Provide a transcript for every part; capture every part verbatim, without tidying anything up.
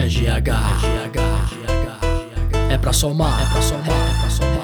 É G H, é pra somar, é pra somar, é pra somar.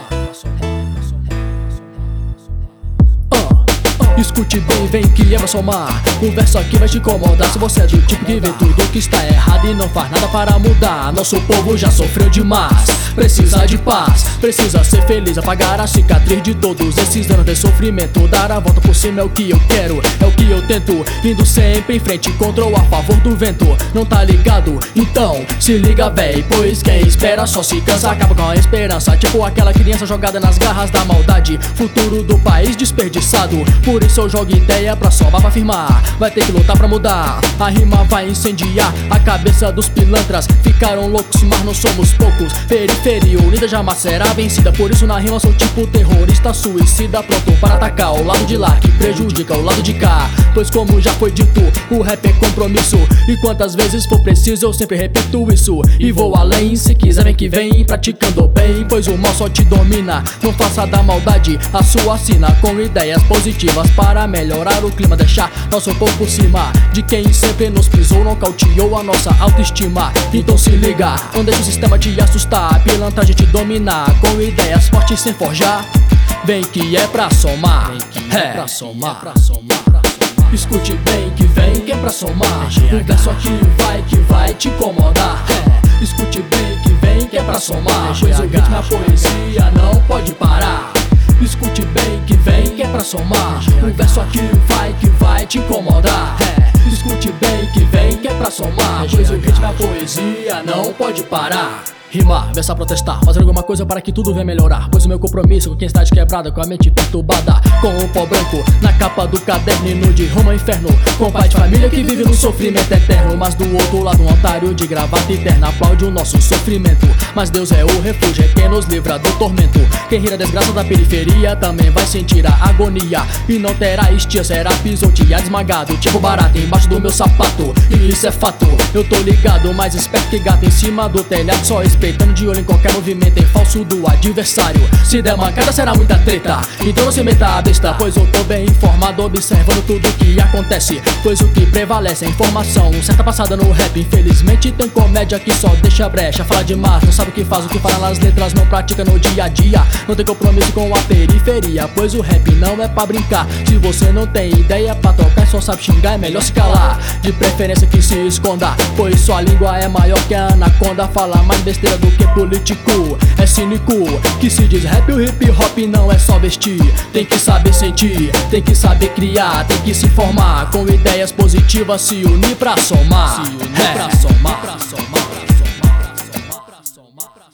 Escute bem, vem que é pra somar. O verso aqui vai te incomodar. Se você é do tipo que vê tudo que está errado e não faz nada para mudar. Nosso povo já sofreu demais, precisa de paz, precisa ser feliz, apagar a cicatriz de todos esses anos de sofrimento. Dar a volta por cima é o que eu quero, é o que eu tento, indo sempre em frente contra ou a favor do vento. Não tá ligado? Então se liga, véi, pois quem espera só se cansa, acaba com a esperança. Tipo aquela criança jogada nas garras da maldade, futuro do país desperdiçado. Por isso eu jogo ideia pra somar, pra afirmar. Vai ter que lutar pra mudar. A rima vai incendiar a cabeça dos pilantras. Ficaram loucos, mas não somos poucos. Periferia unida jamais será vencida. Por isso na rima sou tipo terrorista suicida, pronto para atacar o lado de lá que prejudica o lado de cá. Pois como já foi dito, o rap é compromisso. E quantas vezes for preciso eu sempre repito isso. E vou além, se quiser vem que vem, praticando bem, pois o mal só te domina. Não faça da maldade a sua sina, com ideias positivas para melhorar o clima, deixar nosso povo por cima de quem sempre nos pisou, nocauteou a nossa autoestima. Então se liga, não deixa o sistema te assustar, a pilantragem te dominar, com ideias fortes sem forjar. Vem que é pra somar, vem que é, é pra somar, é pra somar. Escute bem que vem que é pra somar. O verso aqui vai que vai te incomodar. É. Escute bem que vem que é pra somar, pois o ritmo, a poesia não pode parar. Escute bem que vem que é pra somar. O verso aqui vai que vai te incomodar. É. Escute bem que vem que é pra somar, pois o ritmo, a poesia não pode parar. Rimar, versa protestar, fazer alguma coisa para que tudo venha melhorar. Pois o meu compromisso com quem está de quebrada, com a mente perturbada, com o pó branco na capa do caderno e no de rumo ao inferno, com o pai de família que vive no sofrimento eterno. Mas do outro lado um otário de gravata eterna aplaude o nosso sofrimento. Mas Deus é o refúgio, é quem nos livra do tormento. Quem rir a desgraça da periferia também vai sentir a agonia e não terá estia, será pisoteado, esmagado, tipo barata embaixo do meu sapato. E isso é fato, eu tô ligado, mais esperto que gato em cima do telhado, só respeitando de olho em qualquer movimento em falso do adversário. Se der mancada será muita treta, então não se meta a besta, pois eu tô bem informado, observando tudo que acontece. Pois o que prevalece é informação certa passada no rap. Infelizmente tem comédia que só deixa brecha, fala demais, não sabe o que faz, o que fala nas letras, não pratica no dia a dia. Não tem compromisso com a periferia, pois o rap não é pra brincar. Se você não tem ideia pra tocar e só sabe xingar, é melhor se calar, de preferência que se esconda, pois sua língua é maior que a anaconda. Fala mais besteira do que político, é cínico que se diz rap. O hip hop não é só vestir, tem que saber sentir, tem que saber criar, tem que se formar, com ideias positivas, se unir pra somar. Se unir é. pra somar, pra somar, pra somar, pra somar, pra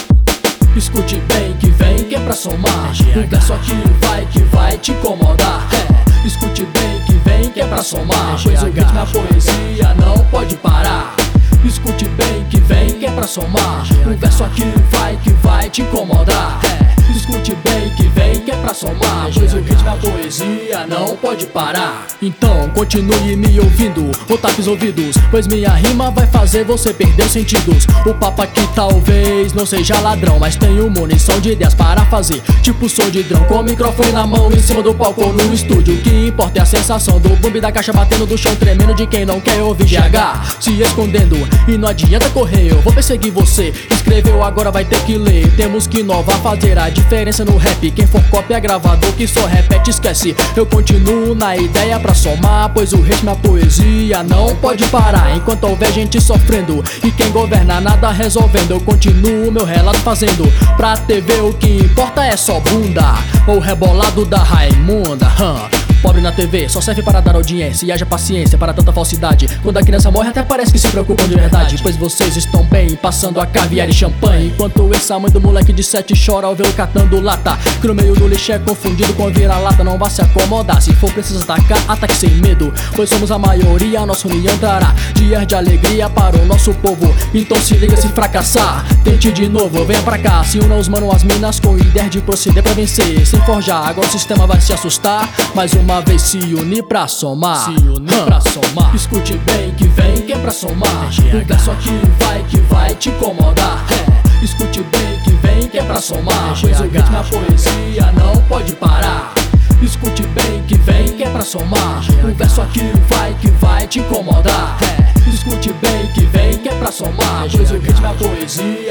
somar. Escute bem que vem que é pra somar. O verso aqui vai que vai te incomodar. É. Escute bem que vem que é pra somar, pois o ritmo, a poesia não pode parar. Escute bem que vem que é pra somar. O verso aqui vai que vai te incomodar. É. Escute bem que vem que é pra somar, pois o ritmo, a poesia não pode parar. Então continue me ouvindo, ou tape os ouvidos, pois minha rima vai fazer você perder os sentidos. O papo aqui talvez não seja ladrão, mas tenho munição de ideias para fazer, tipo som de drão, com o microfone na mão em cima do palco ou no estúdio. O que importa é a sensação do boom da caixa batendo do chão, tremendo de quem não quer ouvir. G H se escondendo e não adianta correr, eu vou perseguir você. Escreveu, agora vai ter que ler. Temos que inovar, fazer a diferença no rap. Quem for cópia é gravador que só repete, esquece. Eu continuo na ideia pra somar, pois o ritmo, a poesia não pode parar. Enquanto houver gente sofrendo e quem governa nada resolvendo, eu continuo meu relato fazendo. Pra T V o que importa é só bunda ou rebolado da Raimunda. hum. Pobre na T V só serve para dar audiência, e haja paciência para tanta falsidade. Quando a criança morre até parece que se preocupam de verdade, pois vocês estão bem, passando a caviar e champanhe, enquanto essa mãe do moleque de sete chora ao vê-lo catando lata, que no meio do lixo é confundido com vira-lata. Não vá se acomodar, se for preciso atacar, ataque sem medo, pois somos a maioria, a nossa união trará dias de alegria para o nosso povo. Então se liga, se fracassar, tente de novo, venha pra cá. Se una os mano, as minas, com ideias de proceder pra vencer, sem forjar, agora o sistema vai se assustar. Mais uma Uma vez se unir pra somar, se unir hum. pra somar. Escute bem que vem que é pra somar. O verso aqui vai que vai te incomodar. É. Escute bem que vem que é pra somar, pois o ritmo, a poesia não pode parar. Escute bem que vem que é pra somar. O verso aqui vai que vai te incomodar. É. Escute bem que vem que é pra somar,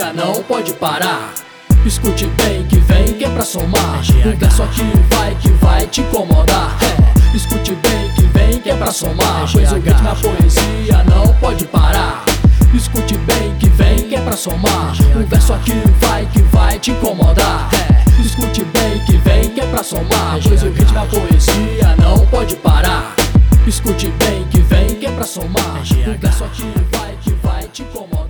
poesia não pode parar. Escute bem que vem, que é pra somar. O verso aqui vai que vai te incomodar. É, escute bem que vem, que é pra somar. Pois o ritmo, a poesia não pode parar. Escute bem que vem, que é pra somar. O verso aqui vai que vai te incomodar. É, escute bem que vem, que é pra somar. Pois o ritmo, a poesia não pode parar. Escute bem que vem, que é pra somar. O verso aqui vai que vai te incomodar.